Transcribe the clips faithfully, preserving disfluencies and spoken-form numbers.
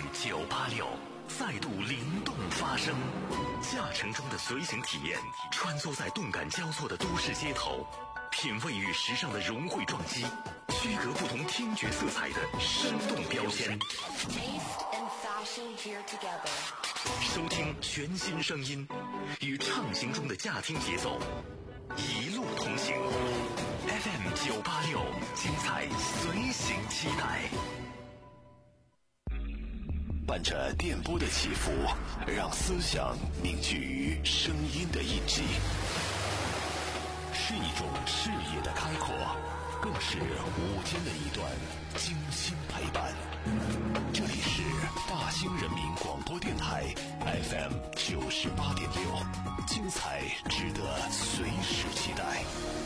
九八六再度灵动发声，驾乘中的随行体验，穿梭在动感交错的都市街头，品味与时尚的融汇撞击，区隔不同听觉色彩的生动标签。收听全新声音，与畅行中的驾听节奏，一路同行。F M 九八六，精彩随行期待。 伴着电波的起伏，让思想凝聚于声音的印记，是一种视野的开阔，更是午间的一段精心陪伴。这里是大兴人民广播电台 F M 九十八点六，精彩值得随时期待。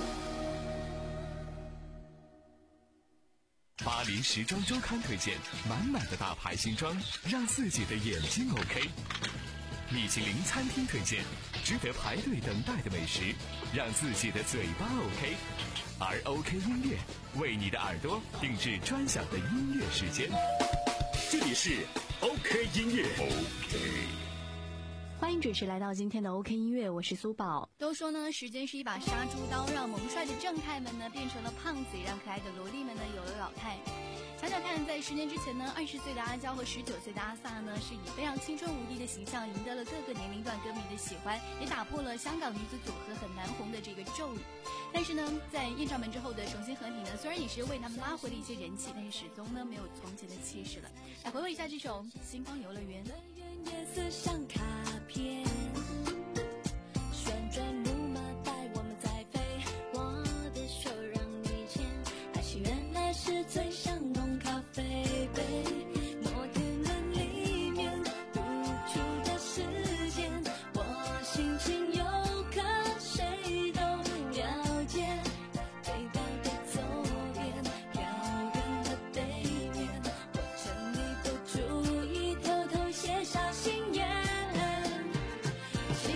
巴黎时装周刊推荐满满的大牌新装，让自己的眼睛 OK。米其林餐厅推荐值得排队等待的美食，让自己的嘴巴 OK。而 OK 音乐为你的耳朵定制专享的音乐时间。这里是 OK 音乐 OK。 欢迎准时来到今天的 OK 音乐，我是苏宝。 都说呢，时间是一把杀猪刀，让萌帅的正太们呢变成了胖子，让可爱的萝莉们呢有了老态。想想看，在十年之前呢，二十岁的阿娇和十九岁的阿萨呢，是以非常青春无敌的形象赢得了各个年龄段歌迷的喜欢，也打破了香港女子组合很难红的这个咒语。但是呢，在艳照门之后的重新合体呢，虽然也是为他们拉回了一些人气，但是始终呢没有从前的气势了。来回味一下这首《星光游乐园》。 颜色像卡片，旋转木马带我们在飞，我的手让你牵，爱情原来是最像浓咖啡杯，摩天轮里面无处的时间，我心情有可谁都了解，背包的左边，飘远的背面，我趁你不注意偷偷写下心愿。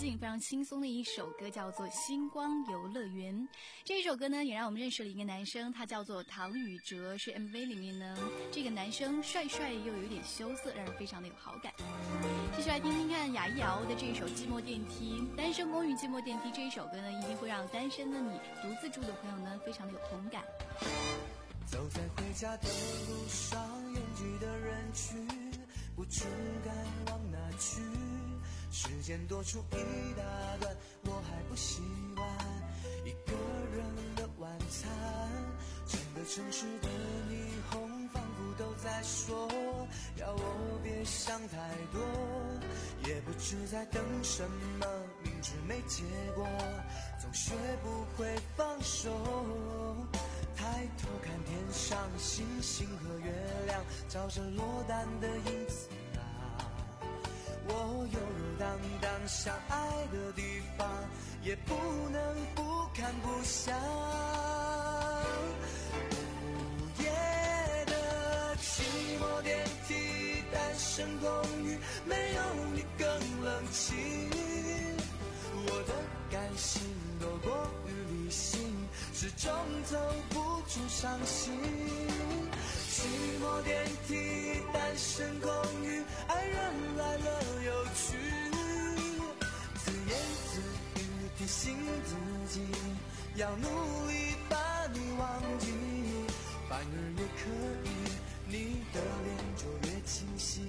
静、非常轻松的一首歌，叫做《星光游乐园》。这一首歌呢，也让我们认识了一个男生，他叫做唐禹哲，是 M V 里面呢，这个男生帅帅又有点羞涩，让人非常的有好感。继续来听听看雅一瑶的这一首《寂寞电梯》。单身公寓寂寞电梯这一首歌呢，一定会让单身的你、独自住的朋友呢，非常的有同感。 走在回家的路上，拥挤的人群，不知该往哪去。时间多出一大段，我还不习惯一个人的晚餐。整个城市的霓虹仿佛都在说，要我别想太多，也不知在等什么，明知没结果，总学不会放手。抬头看天上星星和月亮，照着落单的影子啊，我悠悠荡荡想爱的地方，也不能不看不想。午夜的寂寞电梯，单身公寓，没有你更冷清。我的感性多过于理性，始终走不出伤心。寂寞电梯，单身公寓，爱人来了又去，自言自语提醒自己，要努力把你忘记，反而越刻意，你的脸就越清晰。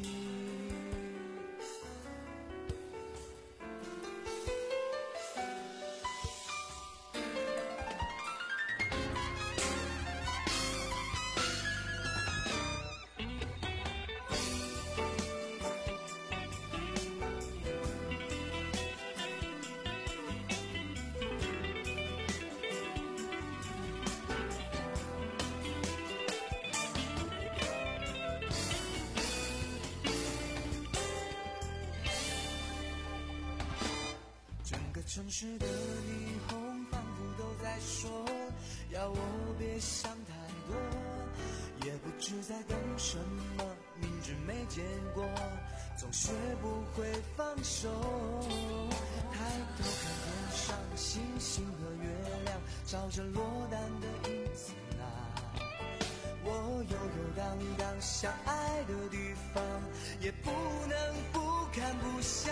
城市的霓虹仿佛都在说，要我别想太多，也不知在等什么，明知没结果，总学不会放手。抬头看天上星星和月亮，照着落单的影子啊，我悠悠荡荡想爱的地方，也不能不看不想。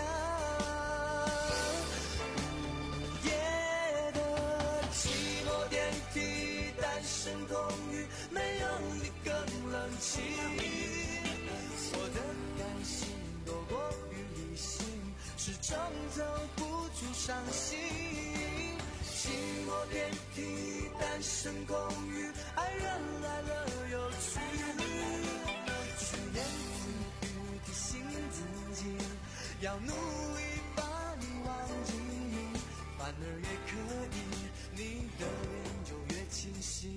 单身公寓，没有你更冷清。我的感性多过于理性，始终走不出伤心。寂寞电梯，单身公寓，爱人来了又去，自言自语提醒自己，要努力把你忘记，反而越刻意，你的脸就越清晰。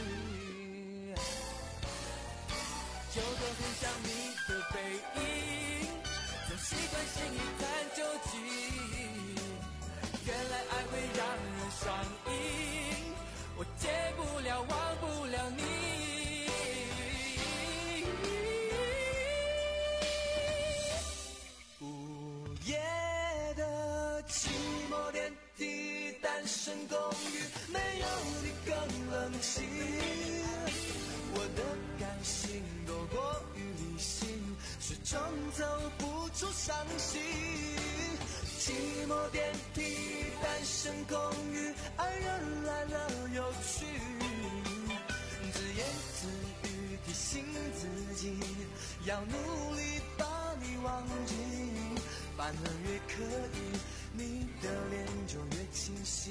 有个很像你的背影，总习惯性一探究竟，原来爱会让人上瘾，我戒不了忘不了你。午夜的寂寞电梯，单身公寓，没有你更冷清。我的感性多过于理性，始终走不出伤心。寂寞电梯，单身公寓，爱人来了又去，自言自语提醒自己，要努力把你忘记，反而越刻意，你的脸就越清晰。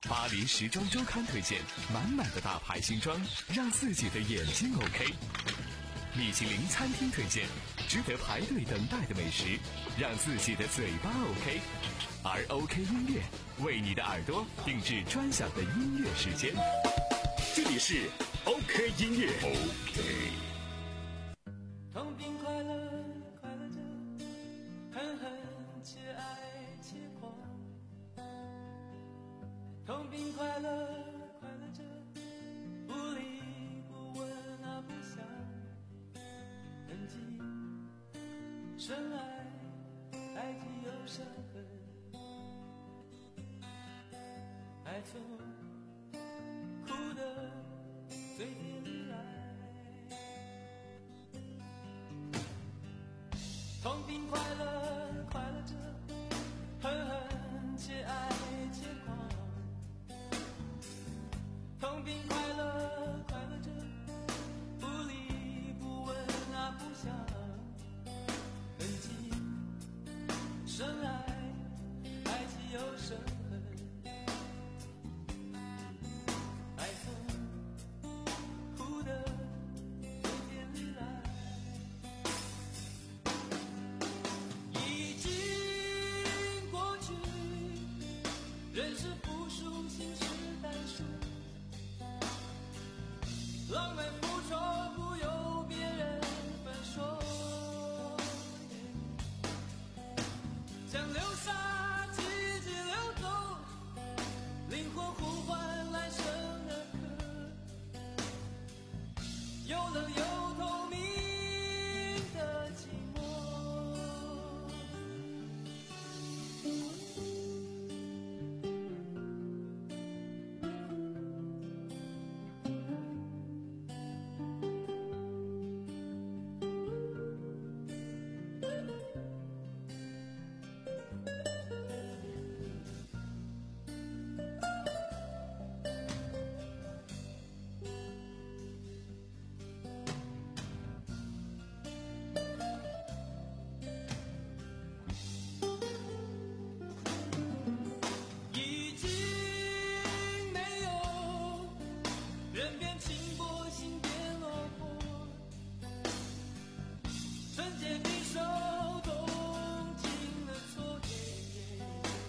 巴黎时装周刊推荐满满的大牌新装，让自己的眼睛 OK。米其林餐厅推荐值得排队等待的美食，让自己的嘴巴 OK。而 OK 音乐为你的耳朵定制专享的音乐时间。 这里是 OK 音乐 OK。 痛并快乐，快乐着，恨恨且爱且狂。痛并快乐，快乐着，不离不问啊不想，痕迹深爱，爱既有伤痕，爱从哭的嘴边里来。痛并快乐，快乐着，恨恨且爱且狂。痛并快乐，快乐着，不离不问啊不想，痕迹深爱，爱既有伤痕，爱从哭的嘴边里来。已经过去，人是复数，心是单数，浪漫复仇不由别人分说，像流沙季节流走，灵魂呼唤来生的歌，有冷有透明的寂寞。已经没有人变轻薄，心变落魄，纯洁匕首动尽了错觉，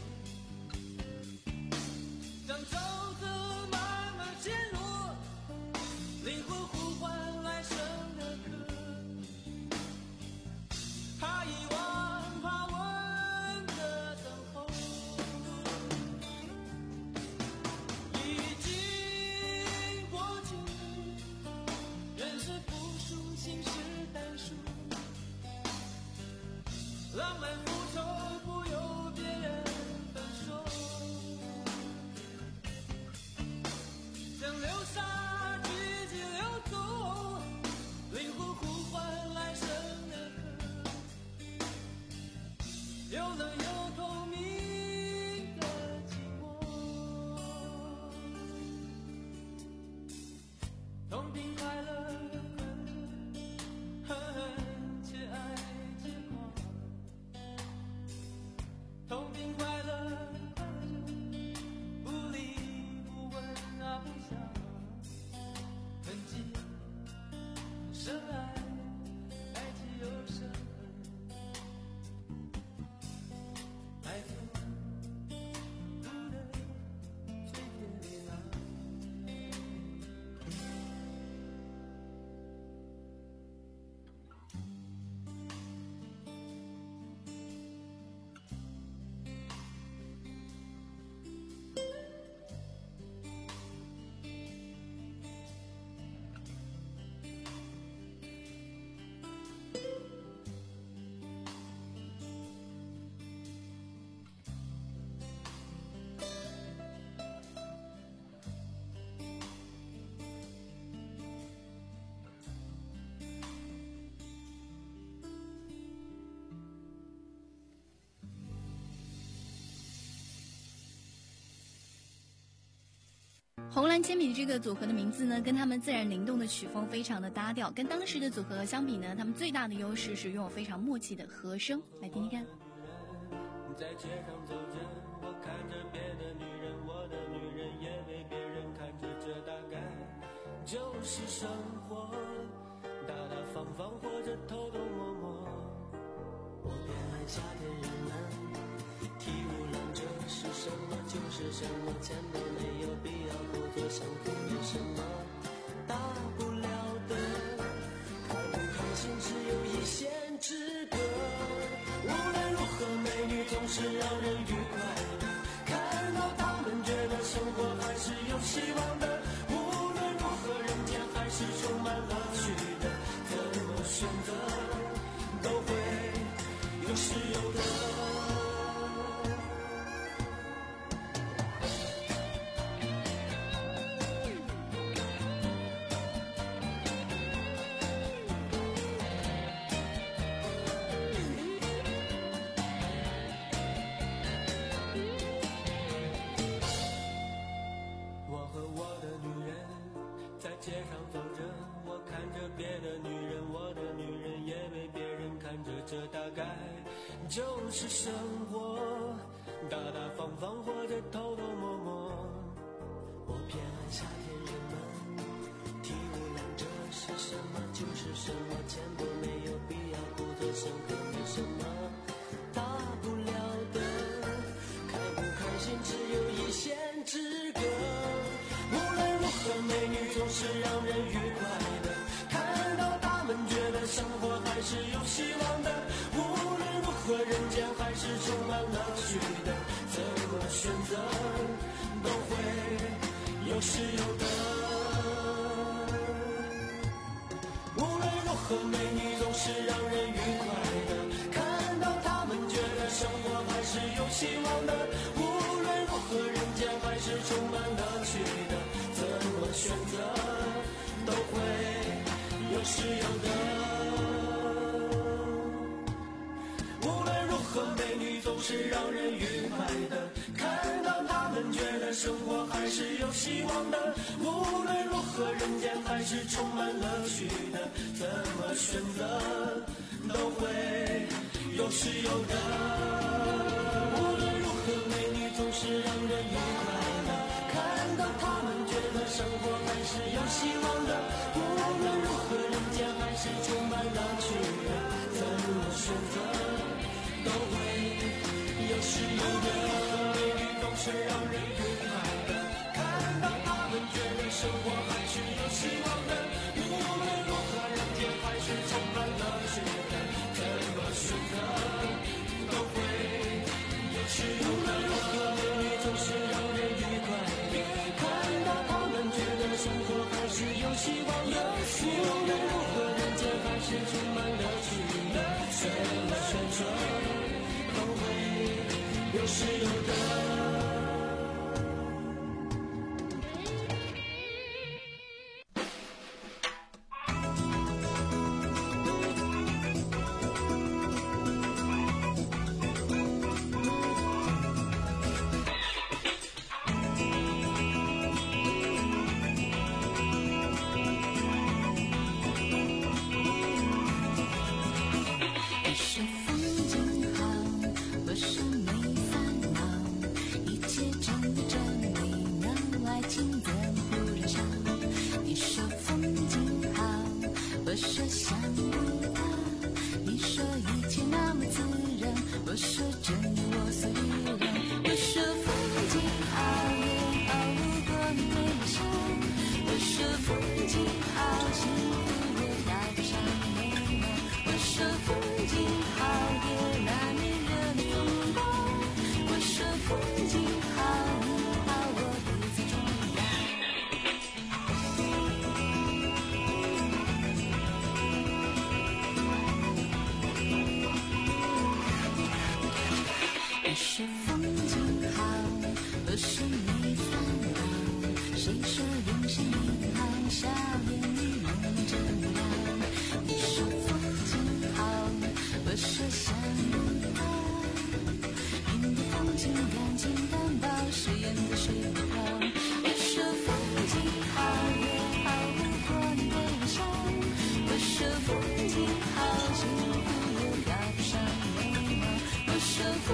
让沼泽慢慢减弱，灵魂呼唤来生的歌，怕遗忘，怕问的等候。已经过去，人是复数，心是单数，浪漫复仇不由别人分说，像流沙季节流走，灵魂呼唤来生的歌，有冷有透明的寂寞。痛并快乐，快乐着，恨恨且爱且狂。痛并快乐，快乐着，不离不问啊不想，痕迹深爱，爱既有伤痕，爱从哭的嘴边里来。 红蓝铅笔这个组合的名字呢，跟他们自然灵动的曲风非常的搭调。跟当时的组合相比呢，他们最大的优势是拥有非常默契的和声。来听听看。 在街上走着，我看着别的女人，我的女人就是生活，大大方方或者偷偷摸摸。我偏爱夏天，人们体无完这是什么就是什么，钱都没有必要故作想图点什么，大不了的开不开心只有一线之隔。无论如何，美女总是让人愉快的，看到她们觉得生活还是有希望的。无论如何，人间还是充满乐趣的，怎么选择都会有是有的。街上走着，我看着别的女人，我的女人也被别人看着，这大概就是生活，大大方方或者偷偷摸摸。我偏爱夏天，人们体无完这是什么就是什么，钱都没有必要故作深刻，没什么大不了的，开不开心只有一线之隔。无论如何，美女总是让人愉快的，看到她们觉得生活还是有希望的。无论如何，人间还是充满乐趣的，怎么选择都会有是有的。无论如何，美女总是让人愉快的，看到她们觉得生活还是有希望的。无论如何，人间还是充满乐趣的，怎么选择都会有是有的。无论如何，美女总是让人愉快的，看到她们觉得生活还是有希望的。无论如何，人间还是充满乐趣的，怎么选择都会有是有的。无论如何，美女总是让人愉快的，看到她们觉得生活还是有希望的。无论如何，人间还是充满乐趣的，怎么选择都会有是有的。美女总是让人愉快的，看到她们觉得生活还是有希望的。无论如何，人间还是充满乐趣的，怎么选择都会有是有的。无论如何，美女总是让人愉快的，看到她们觉得生活还是有希望的。无论如何，人间还是充满乐趣的，怎么选择都会有是有的。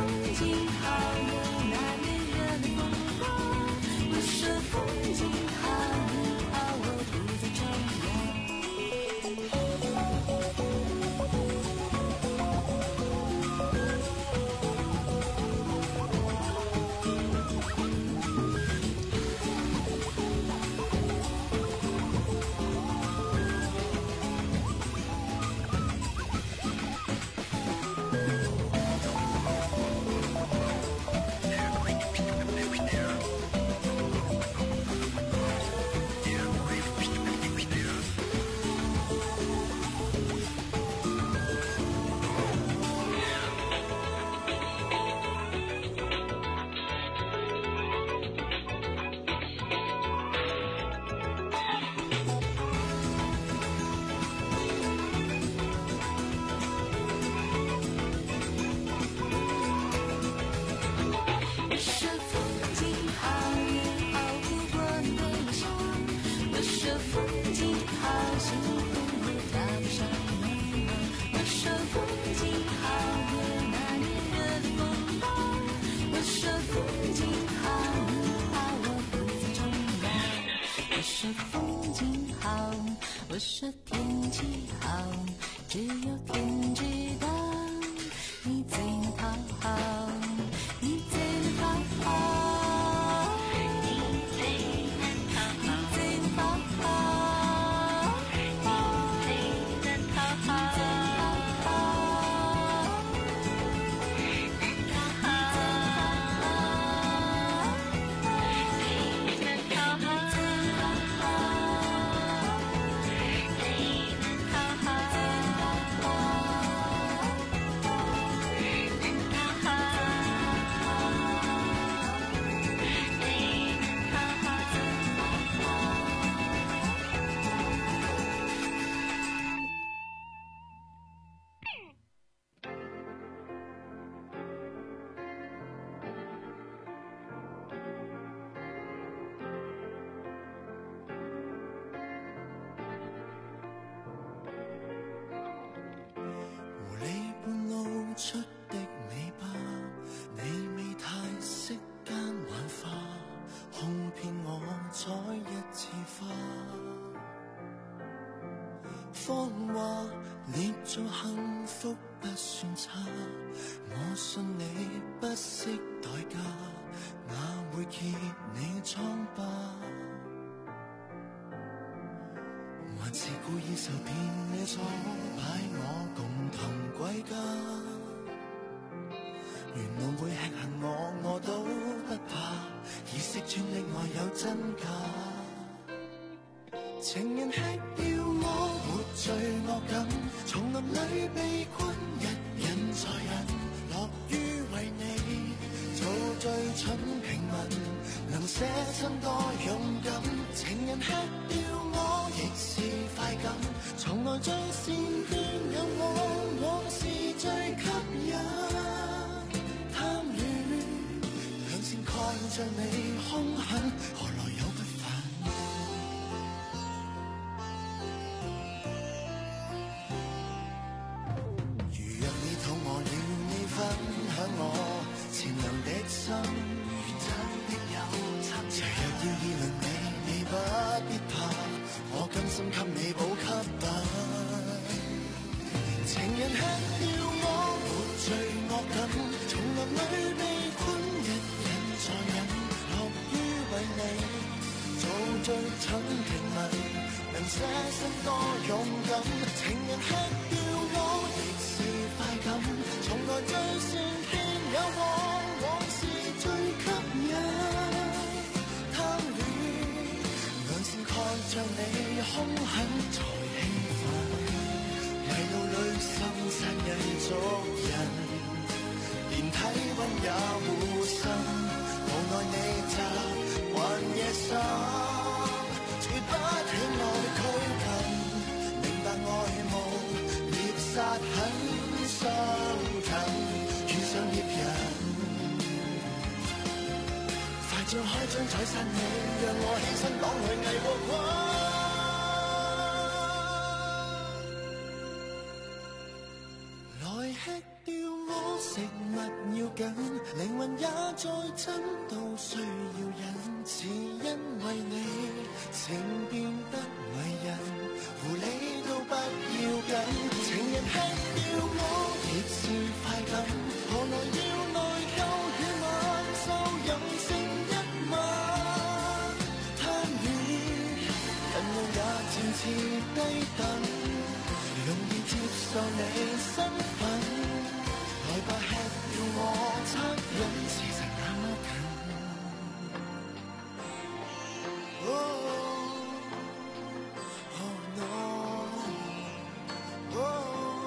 风景好， 不是天气好，只有天知道。你最讨好，你最讨好，你最能讨好，你最讨好，你最能讨好，能讨好，你能讨好，你能讨好。 狐狸半露出的尾巴，你未太識間玩花，哄騙我採一次花。謊話捏造幸福不算差，我信你不惜代價，哪會揭你瘡疤？還是故意受騙你錯，擺我共同歸家。沿路會吃恨我，我都不怕，意識轉力外有真假。情人吃掉我，沒罪惡感，叢林裏被困，一忍再忍，樂於為你做最蠢平民，能捨身多勇敢。情人吃掉我，亦是快感，從來最善變有我，往事最吸引。貪戀良善蓋着你兇狠，何來有不凡？如若你肚餓了，你分享我善良的心，真的有參與。誰若要議論你，你不必怕，我甘心給你補給品。情人吃掉我，沒罪惡感，叢林裏被困，一忍再忍，樂於為你做最蠢平民，能捨身多勇敢。情人吃掉我，亦是快感，從來最善變有我，往事最吸引。貪戀良善蓋着你兇狠才興奮，迷路裏深山人族人，連體溫也護身，無奈你習慣野心，絕不勸我拘謹，明白愛慕獵殺很相近，遇上獵人，快張開張彩殺你，讓我起身擋去危和困。來吃掉我，食物要緊，靈魂也在真，都需要忍，只因為你情變得迷人，狐狸都不要緊。情人吃掉我，亦是快感，何來要內疚與晚晝任性一晚？貪戀近路也漸次低等，容易接受你身份，來吧吃掉我，惻隱事實那麼近。Oh, oh no, oh.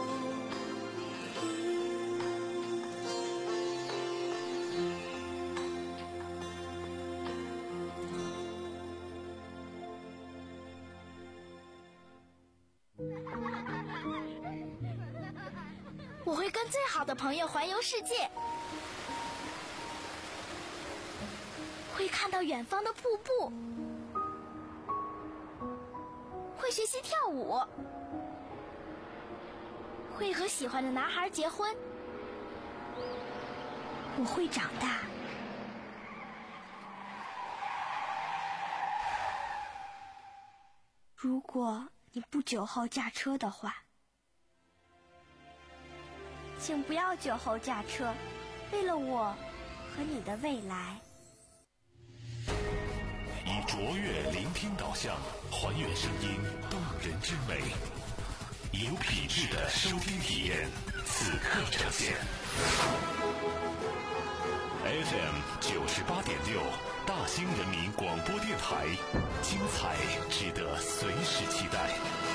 我会跟最好的朋友环游世界，会看到远方的瀑布，会学习跳舞，会和喜欢的男孩结婚。我会长大。如果你不酒后驾车的话，请不要酒后驾车，为了我和你的未来。 以卓越聆听导向，还原声音动人之美，以有品质的收听体验，此刻呈现。F M 九十八点六，大兴人民广播电台，精彩值得随时期待。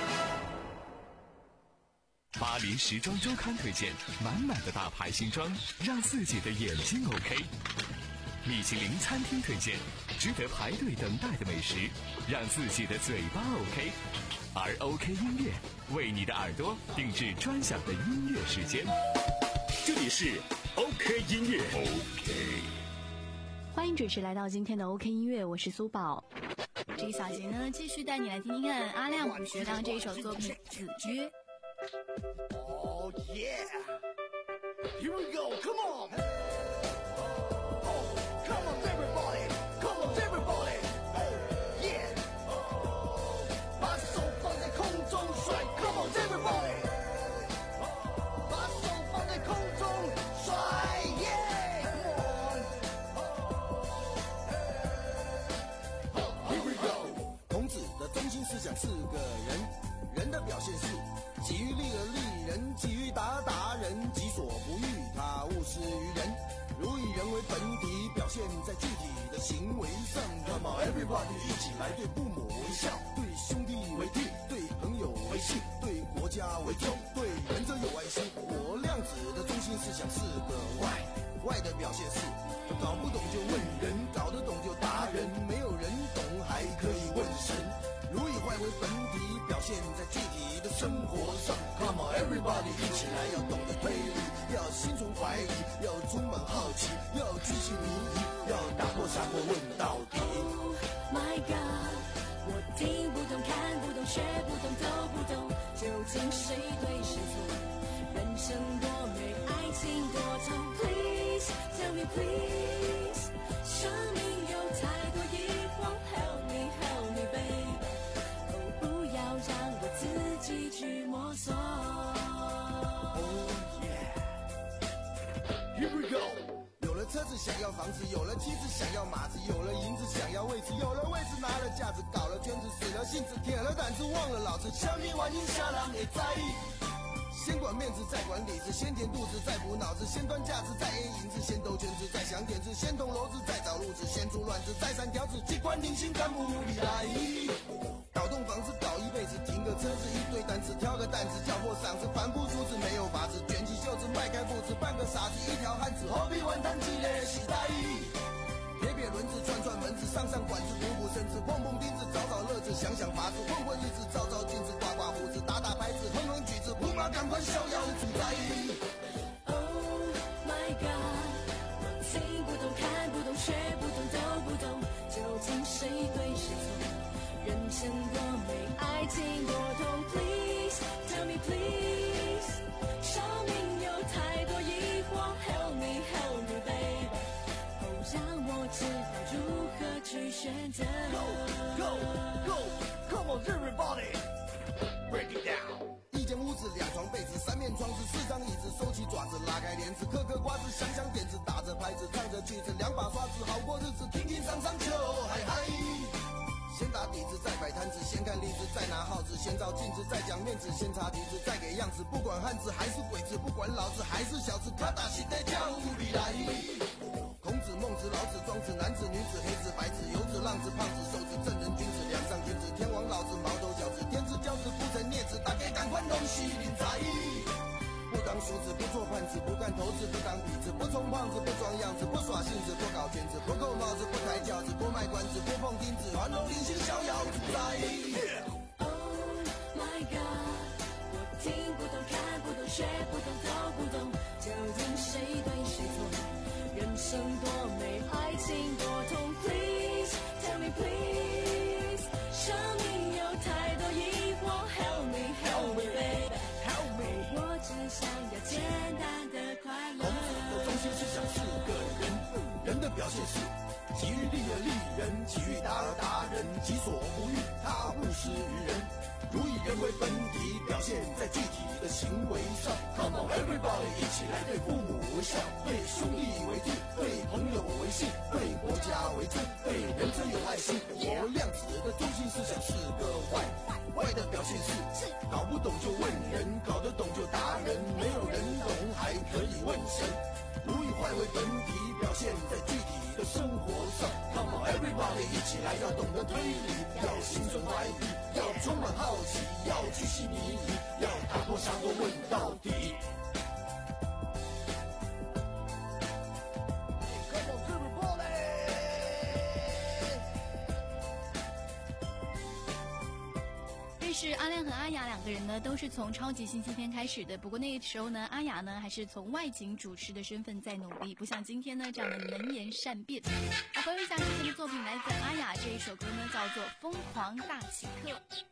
巴黎时装周刊推荐，满满的大牌新装，让自己的眼睛 OK。米其林餐厅推荐，值得排队等待的美食，让自己的嘴巴 OK。而 OK 音乐为你的耳朵定制专享的音乐时间。 这里是 OK 音乐 OK。 欢迎准时来到今天的 OK 音乐，我是苏宝。 这一小节呢，继续带你来听听看阿亮补学堂这一首作品《子曰》。 Oh yeah! Here we go! Come on! Oh, come on, everybody! Come on, everybody! Yeah! 把手放在空中甩 Come on, everybody! 把手放在空中甩 Yeah! Come on! Here we go! 孔子的中心思想是个人，人的表现是己欲立而立人，己欲达而达人，己所不欲，他勿施于人。如以人为本体，表现在具体的行为上。Come on, everybody， 一起来对父母为孝，对兄弟为悌，对朋友为信，对国家为忠，对人则有爱心。我量子的中心思想是个 why， why 的表现是搞不懂就问人，搞得懂就达人，没有人懂还可以问神。如以坏为本体，表现在具体的生活上。Come on, everybody， 一起来，要懂得推理，要心存怀疑，要充满好奇，要居心迷疑，要打破砂锅问到底。 Oh my God， 我听不懂，看不懂，学不懂，都不懂，究竟谁对谁错？人生多美，爱情多痛。Please tell me, please， 生命有太多疑惑。Help me, help me, babe。让我自己去摸索。 Oh yeah, here we go。有了车子想要房子，有了妻子想要马子，有了银子想要位置，有了位置拿了架子，搞了圈子，死了性子，铁了胆子，忘了老子。下面玩赢下狼也在意。先管面子，再管里子，先填肚子，再补脑子，先端架子，再验银子，先兜圈子，再想点子，先捅篓子，再找路子，先出乱子，再三条子，机关停心，干不如你来。搞栋房子，搞一辈子，停个车子，一堆单子，挑个担子，叫破嗓子，反不出子，没有法子，卷起袖子，迈开步子，半个傻子，一条汉子，何必玩弹机嘞？时代，撇撇轮子，串串门子，上上管子，补补身子，碰碰钉子，找找乐子，想想法子，混混日子，照照镜子，刮刮胡子，打打拍子，哼哼曲子，不马赶快逍遥自在。 Oh my God， 我听不懂，看不懂，学不懂，都不懂，究竟谁对谁错？人生多美，爱情多痛。Please tell me, please， 生命有太多疑惑。Help me, help me, babe， 哦，让我知道如何去选择。 Go, go, go, come on, everybody, break it down。一间屋子，两床被子，三面窗子，四张椅子，收起爪子，拉开帘子，嗑嗑瓜子，想想点子，打着拍子，唱着句子，两把刷子，好过日子，听听上上秋，嗨嗨。先打底子，再摆摊子，先看例子，再拿号子，先照镜子，再讲面子，先擦蹄子，再给样子。不管汉子还是鬼子，不管老子还是小子，卡打西得跳舞里来。孔子、孟子、老子、庄子，男子、女子、黑子、白子，游子、浪子、胖子、瘦子，正人君子，梁上君子，天王老子，毛头小子，天子骄子，不成孽子，大家赶快东西领在。不当叔子，不做汉子，不干头子，不当痞子，不充胖子，不装样子，不耍性子，不搞圈子，不扣帽子，不抬轿子，不卖关子，不碰钉子，环龙临行逍遥自在。 Oh my God， 我听不懂，看不懂，学不懂，都不懂，究竟谁对谁错？人生多美，爱情多痛。Please tell me, please， 生命有太多疑惑。Help me, help me, babe， help me， 我只想要简单的快乐。 孔子的中心思想是个人，人的表现是己欲立而立人，己欲达而达人，己所不欲，他勿施于人。 如以人为本体，表现在具体的行为上。Come on everybody， 一起来对父母微笑，对兄弟为敬，对朋友为信，对国家为尊，对人真有爱心。我量子的中心思想是个坏，坏的表现是搞不懂就问人，搞得懂就达人，没有人懂还可以问神。如以坏为本体，表现在具体的生活上。Come on everybody， 一起来，要懂得推理，要心存怀疑，要充满好奇，要居心迷疑，要打破砂锅问到底。 是阿亮和阿雅两个人呢，都是从超级星期天开始的。不过那个时候呢，阿雅呢还是从外景主持的身份在努力，不像今天呢这样的能言善辩。来回味一下之前的作品，来自阿雅这一首歌呢，叫做《疯狂大起客》。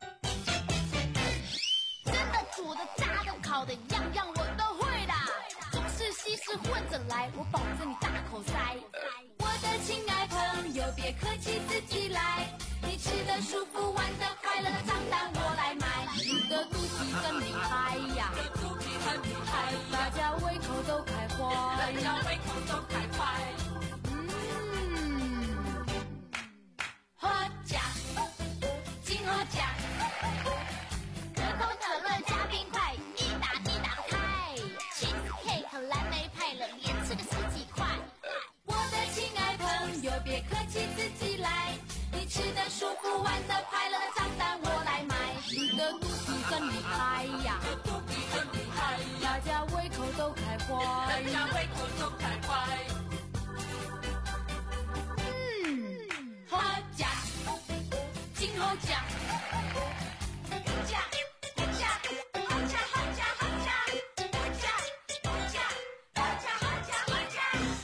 真的、煮的、炸的、烤的，样样我都会的。中式西式混着来，我保证你大口塞。我的亲爱朋友，别客气，自己来。你吃的舒服，玩的快乐，账单我来买。你的肚皮很厉害呀，肚皮很厉害，大家胃口都开怀，大家胃口都开怀。嗯，喝甲，金喝甲，可口可乐加冰块，一打一打得开。cheese cake 蓝莓派了，连吃个十几块。我的亲爱朋友，别客气，自己来。你吃的舒服，玩的快乐，账单我来买。你的肚皮很厉害呀，肚皮很厉害，大家胃口都开怀，大家胃口都开怀。嗯，喝甲，金猴甲，甲，甲，好甲好甲好甲，好甲好甲好甲好甲好甲。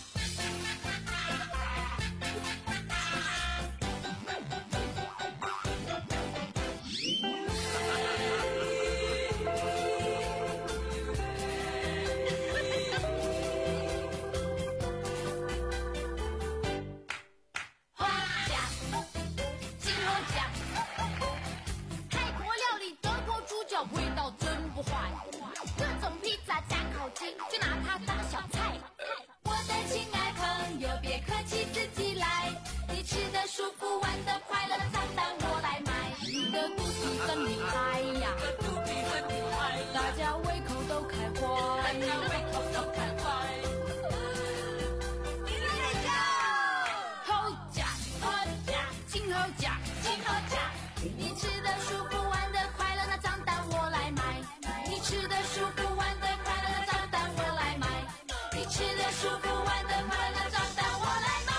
味道真不坏，各种披萨加烤鸡，就拿它当小菜。我的亲爱朋友，别客气，自己来。你吃的舒服，玩的快乐，账单我来买。你的肚皮很厉害呀，肚皮很厉害，大家胃口都开怀，大家胃口都开怀。猴甲，猴甲，金猴甲，金猴甲，你吃的舒服，玩的快乐，那账单我来买。你吃的舒服，玩的快乐，那账单我来买。你吃的舒服，玩的快乐，那账单我来买。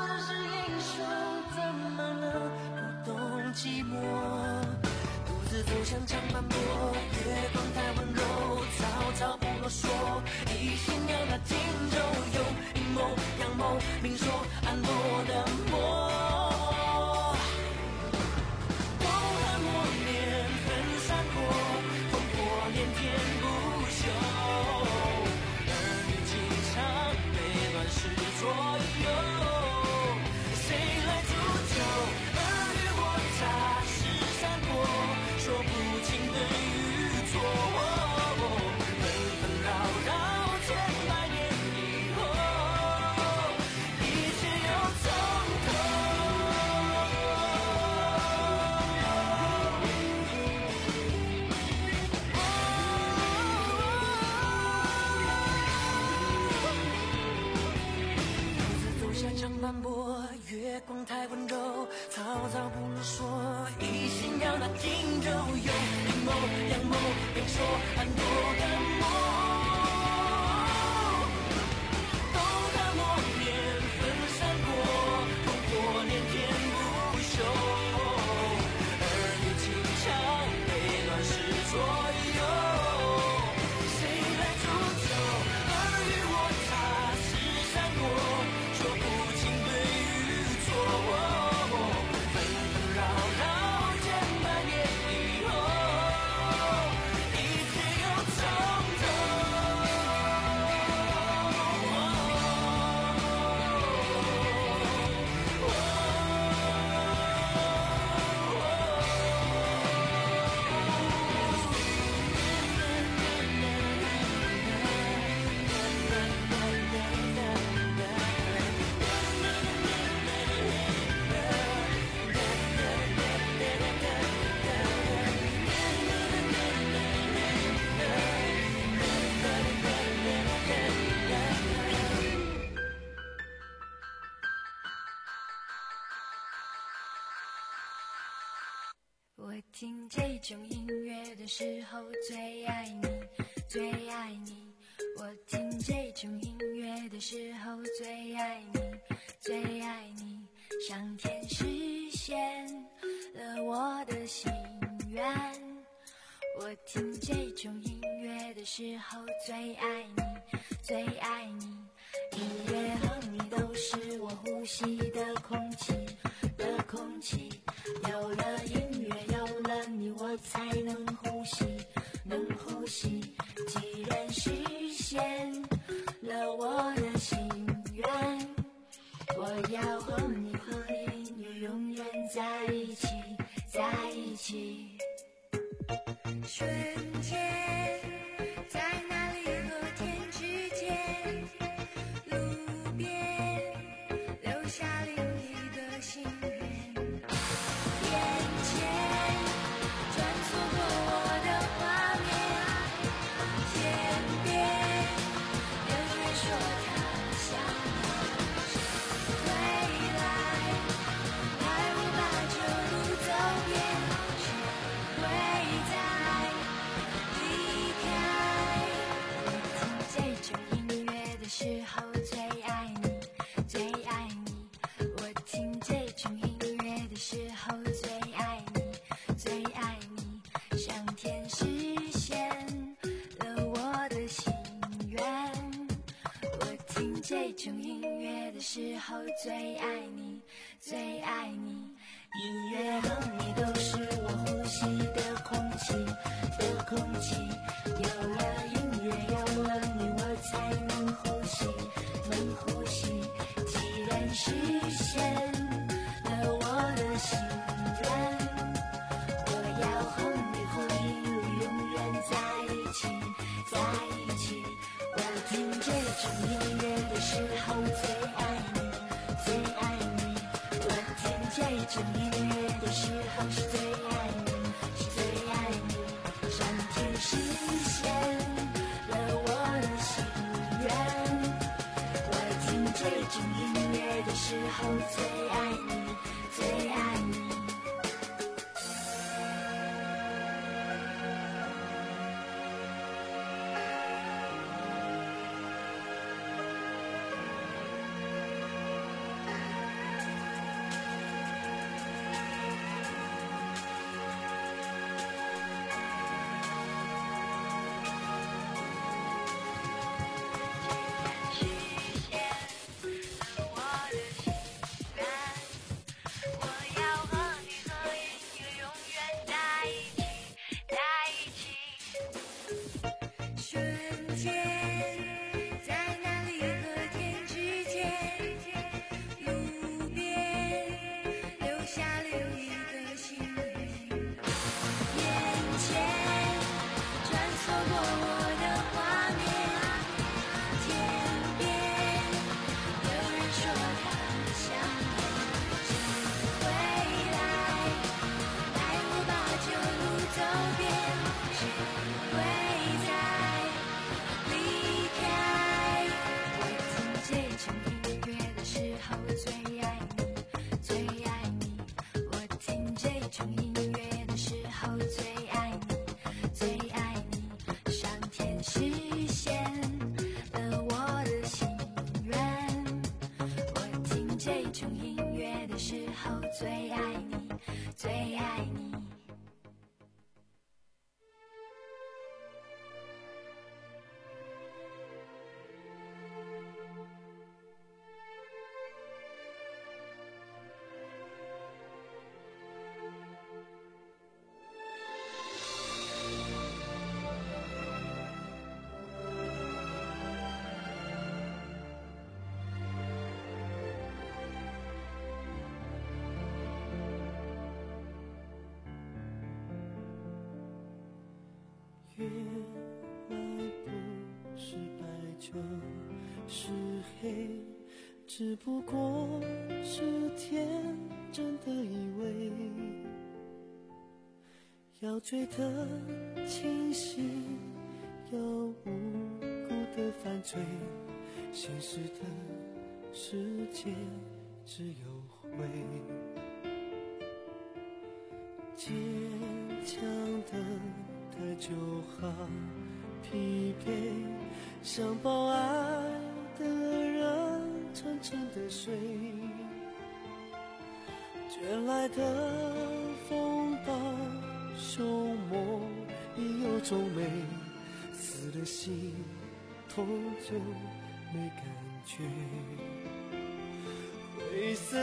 寂寞，独自走走向长斑驳，月光太温柔，草草不啰嗦，一心要那荆州有阴谋阳谋，明说暗夺的魔。风寒磨面分散过，烽火连天不休，儿女情长被乱世左右，谁来铸就尔虞我诈是山坡，说不清对与错，纷纷扰扰千百年以后，一切又从长斑驳，月光太温柔，草草不啰嗦，一心要那荆州有阴谋阳谋，明说暗夺的魔。风寒磨面分散过，烽火连天不休，儿女情长被乱世左右，谁来铸就尔虞我诈是山坡，说不清对与错，纷纷扰扰千百年以后，一切又从头。 我听这种音乐的时候最爱你，最爱你。我听这种音乐的时候最爱你，最爱你。上天实现了我的心愿。我听这种音乐的时候最爱你，最爱你。音乐和你都是我呼吸的空气，的空气。有了音乐，有了你，我才能呼吸，能呼吸。既然实现了我的心愿，我要和你和音乐永远在一起，在一起。瞬间在那里和天之间，路边留下另一个心愿，眼前穿梭过我的画面，天边有人说他想你，未来来我把旧路走遍，谁会在离开。我听这种音乐的时候最爱你，最爱你。我听这种音乐的时候最爱你，最爱你。上天实现了我的心愿。我听这种音乐的时候最爱你，最爱你。音乐和你都是我呼吸的空气，的空气。有了音乐，有了你，我才能呼吸，能呼吸。既然实现了我的心愿，我要和你和音乐永远在一起，在一起。我听这种音乐的时候最爱你，最爱你。我听这种音乐的时候是最爱你，是最爱你。上天实现了我的心愿。我听这种音乐的时候最爱你，最爱你。 的时候最爱你，最爱你，上天实现了我的心愿。我听这种音乐的时候最爱你，最爱你。 原来不是白就是黑，只不过是天真的以为要追得清醒，要无辜的犯罪，现实的世界只有灰。坚强的太久好疲惫，想抱爱的人沉沉的睡，卷来的风暴凶猛已有种美，死了心痛就没感觉。灰色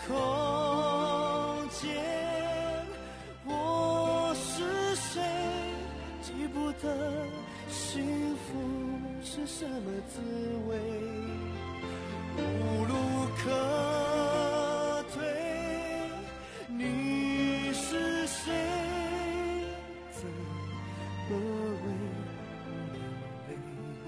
空间我是谁，记不得幸福是什么滋味，无路可退，你是谁，怎么为我流泪。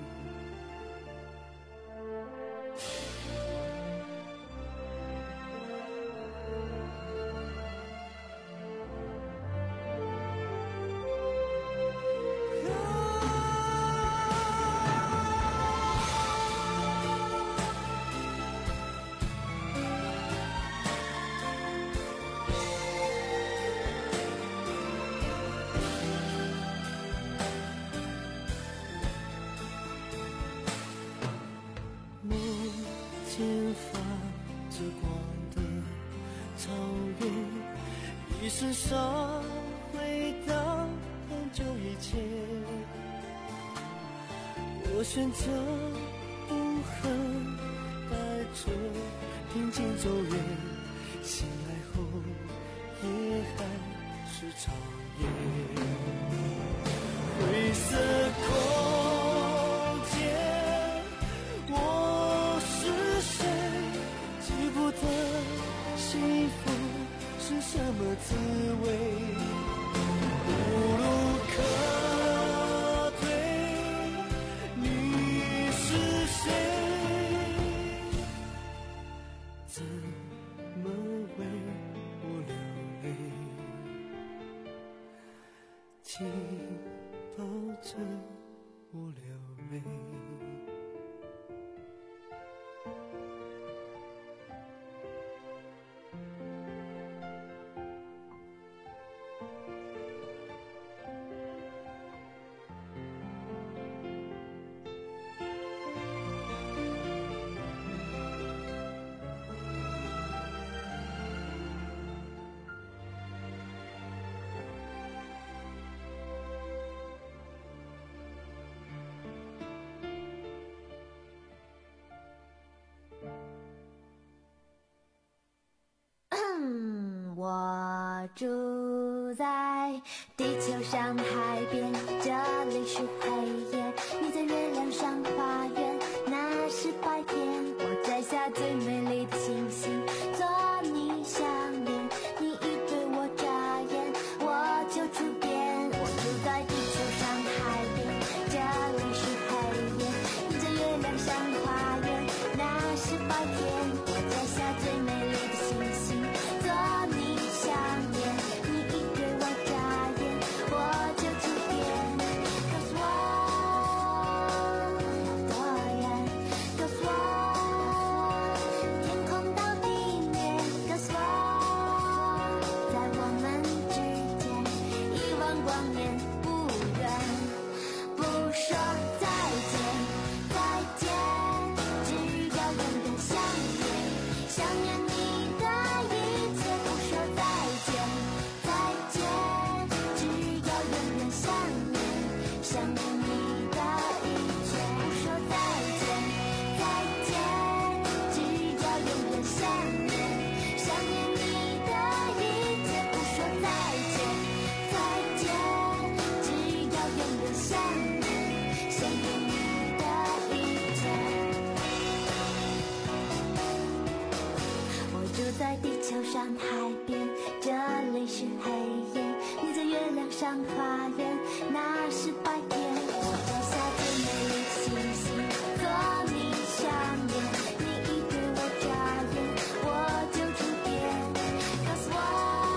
前发着光的草原，一身伤回到很久以前，我选择不恨，带着平静走远，醒来后也还是长夜。灰色空间我是谁，记不得幸福是什么滋味，无路可退，你是谁，怎么为我流泪，请抱着我流泪。 我住在地球上海边，这里是黑夜，你在月亮上花园，那是白天，我摘下最美丽的星星，做你项链，你一对我眨眼，我就触电。我住在地球上海边，这里是黑夜，你在月亮上花园，那是白天，我摘下最美丽的星星，做你项链，你一对我眨眼，我就触电。告诉我多远，告诉我上花园，那是白天。我摘下最美丽星星，做你项链。你一对我眨眼，我就触电。告诉我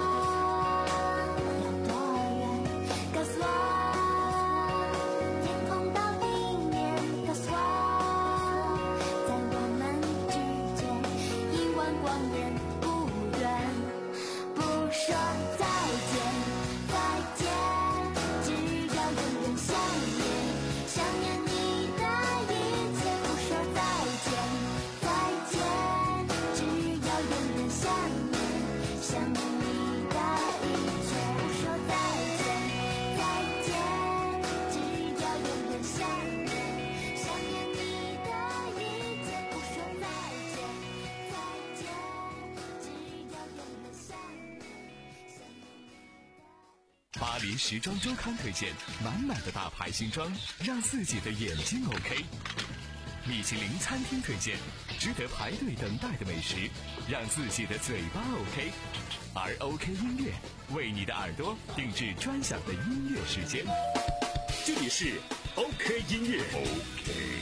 有多远，告诉我天空到地面，告诉我在我们之间一万光年不远。不说再见，再见，只要永远想念，想念你的一切。不说再见，再见，只要永远想念，想念你的一切。不说再见，再见，只要永远想念，想念你的一切。不说再见，再见，只要永远想念。 巴黎时装周刊推荐满满的大牌新装，让自己的眼睛 OK。米其林餐厅推荐值得排队等待的美食，让自己的嘴巴 OK。而 OK 音乐为你的耳朵定制专享的音乐时间。这里是 OK 音乐 OK。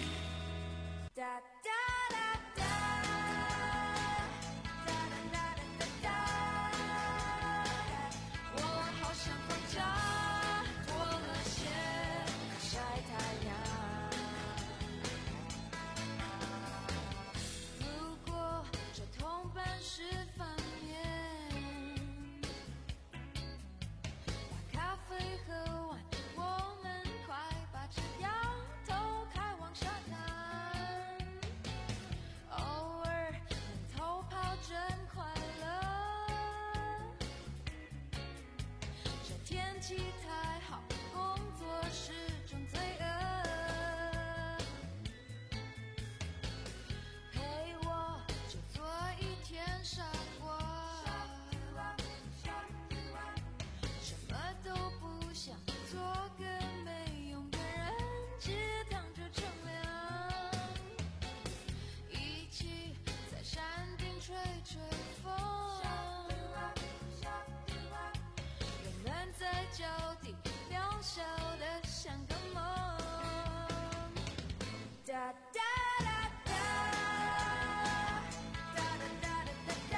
我好想回家，脱了鞋晒太阳。路过这铜板石翻面，把咖啡喝完，我们快把纸摇头开往沙滩。偶尔能偷跑真快乐。这天气太好，工作是种罪恶。陪我就做一天傻瓜，什么都不想，做个没用的人，只躺着乘凉。一起在山顶吹吹风，人们在脚底渺小的像个梦。哒哒哒哒，哒哒哒哒哒哒，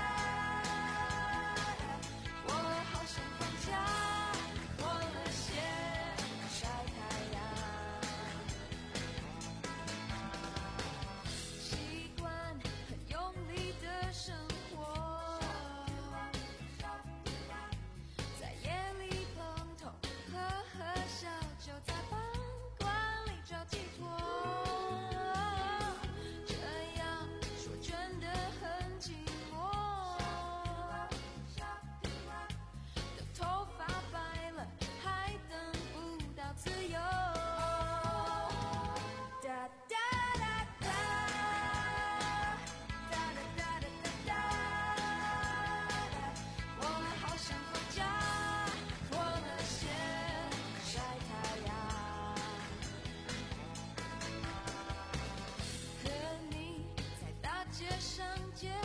我好想回家，脱了鞋晒太阳。习惯很用力的生活，在夜里碰头，喝喝小酒，在饭馆里找寄托。这样说真的很寂寞，等头发白了，还等不到自由。哒哒哒哒，哒哒哒哒哒哒，我好想回家，脱了鞋晒太阳。和你在大街上接吻，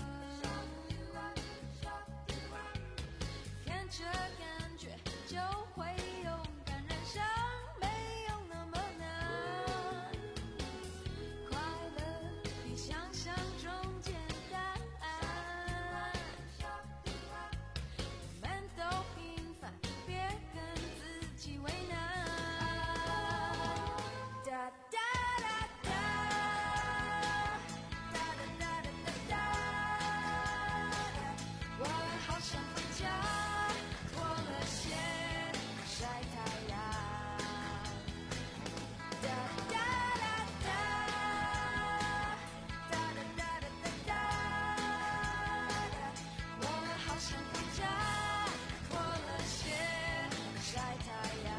看着感觉就会勇敢，人生没有那么难。快乐比想象中简单，我们都平凡，别跟自己为难。哒哒哒哒，哒哒哒哒哒哒，我好想回家，脱了鞋晒太阳。哒哒哒哒，哒哒哒哒哒哒，我好想回家，脱了鞋晒太阳。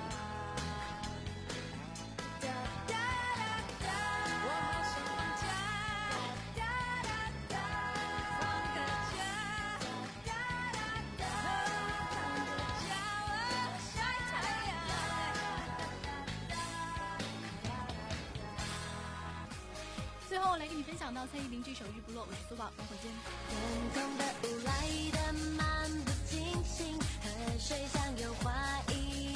哒哒哒哒，我好想回家，哒哒哒，放个假，哒哒哒，躺着骄傲晒太阳。 最后来跟你分享到蔡依林这首《日不落》，我是苏宝，等会儿见。 天空的雾来得漫不经心，河水像有花一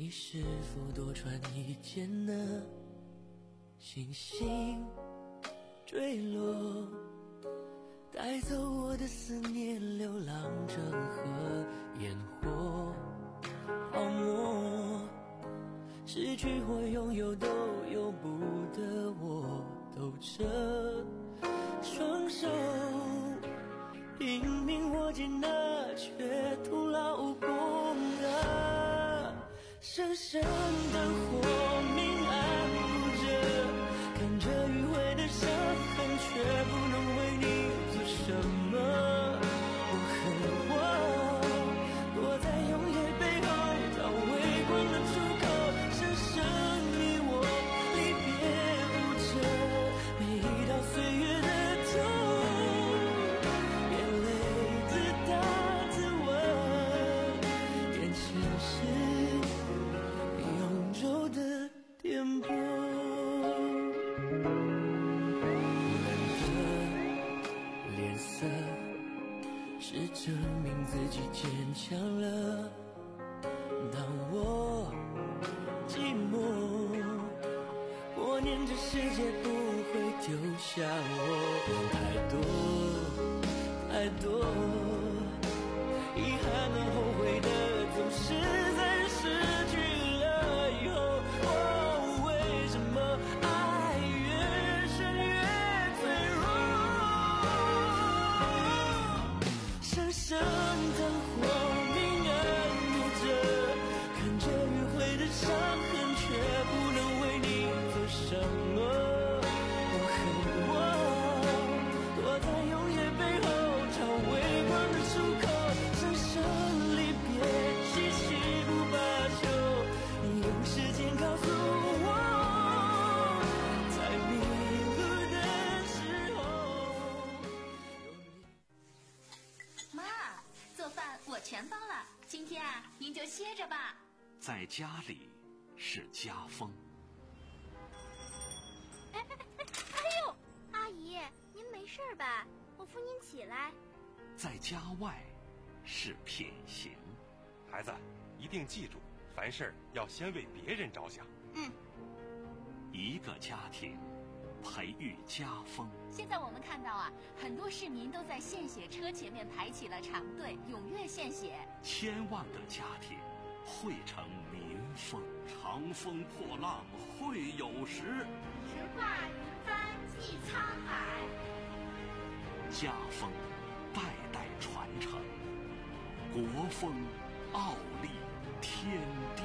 你是否多穿一件呢？星星坠落，带走我的思念，流浪成河，烟火泡沫，失去或拥有都由不得我，抖着双手，拼命握紧那却徒劳无功啊！深深的火明暗不着，看着迂回的伤痕，却不能为你做什么。我恨我躲在永远背后，找微光的出口，深深你我离别无着，每一道岁月的痛，眼泪自打自问，眼前是永久的颠簸。脸色是证明自己坚强了。当我寂寞，我念这世界不会丢下我。太多太多遗憾和后悔的，总是在人失去了以后。哦，为什么爱越深越脆弱？深深的火明暗不着，看着迂回的伤痕，却不能为你做什么。我恨我躲在永远背后，找微光的出口，深深离别，唏嘘不罢休。你用时间告诉我，在迷路的时候。 妈，做饭我全包了，今天啊，您就歇着吧。 在家里是家风， 哎哎哎哎呦，阿姨，您没事吧？我扶您起来。 在家外是品行。 孩子，一定记住，凡事要先为别人着想。 嗯， 一个家庭培育家风。 现在我们看到啊，很多市民都在献血车前面排起了长队，踊跃献血。 千万个家庭汇成民风。长风破浪会有时， 直挂云帆济沧海。 家风代代传承，国风傲立天地。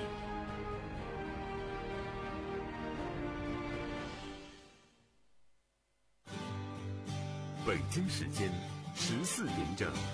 北京时间十四点整。